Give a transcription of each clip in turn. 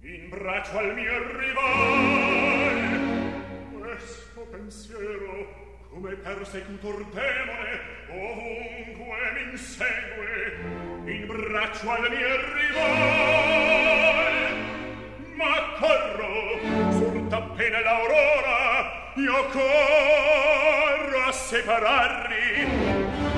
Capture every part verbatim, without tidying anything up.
in braccio al mio rival. Questo pensiero, come persecutor demone, ovunque m'insegue, in braccio al mio rival. Ma corro, surta appena l'aurora, io corro a separarli.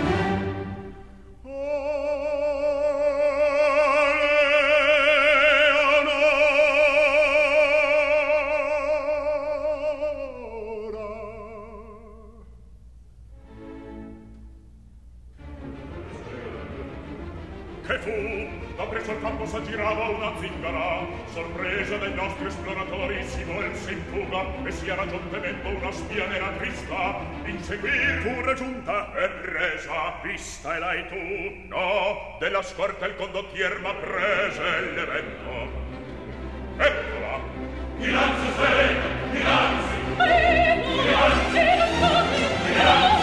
Che fu? Da presso al campo s'aggirava una zingara, sorpresa dai nostri esploratori si volse in fuga e sia raggiuntemento una spia nera trista. Inseguir fu raggiunta e resa, vista e l'hai tu? No, della scorta il condottier m'ha prese l'evento. Eccola! Dinanzi sei! Dinanzi! Dinanzi! Dinanzi!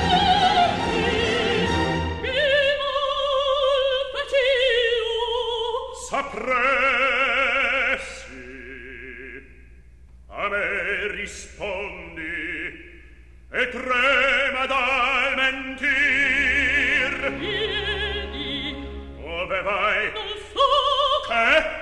S'appressi, a me rispondi, e trema dal mentir. Vieni. Dove vai? Non so. Che?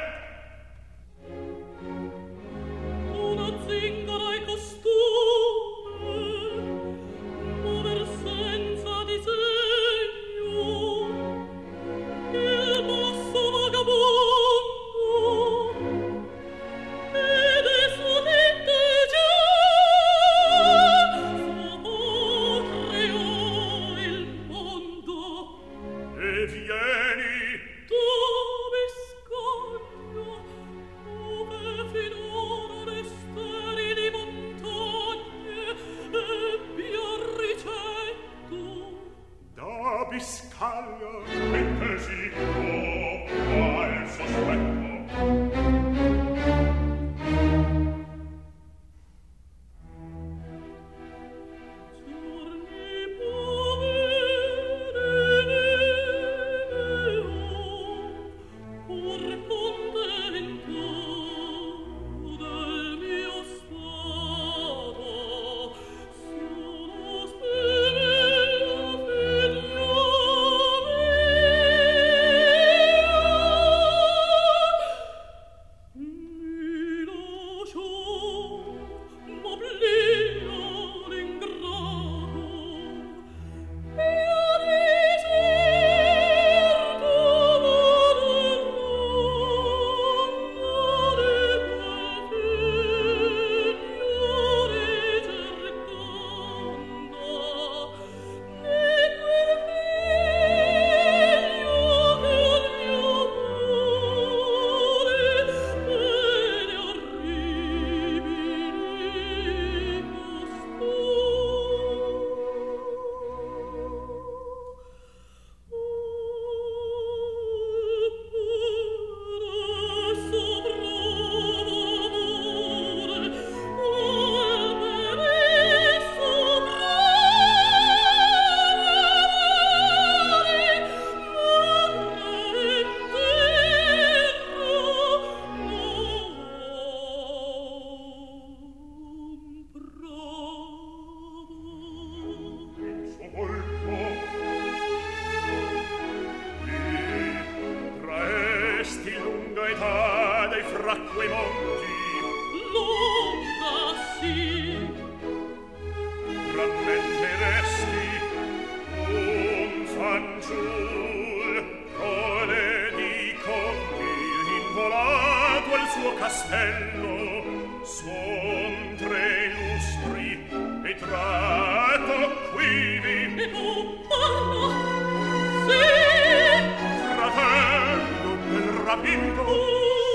Una zingara e costume, muover senza disegno, il mosso vagabondo. Biscaglia e tesi oh, al sospetto. Giorni poveri pur contento del mio stato sono rapimento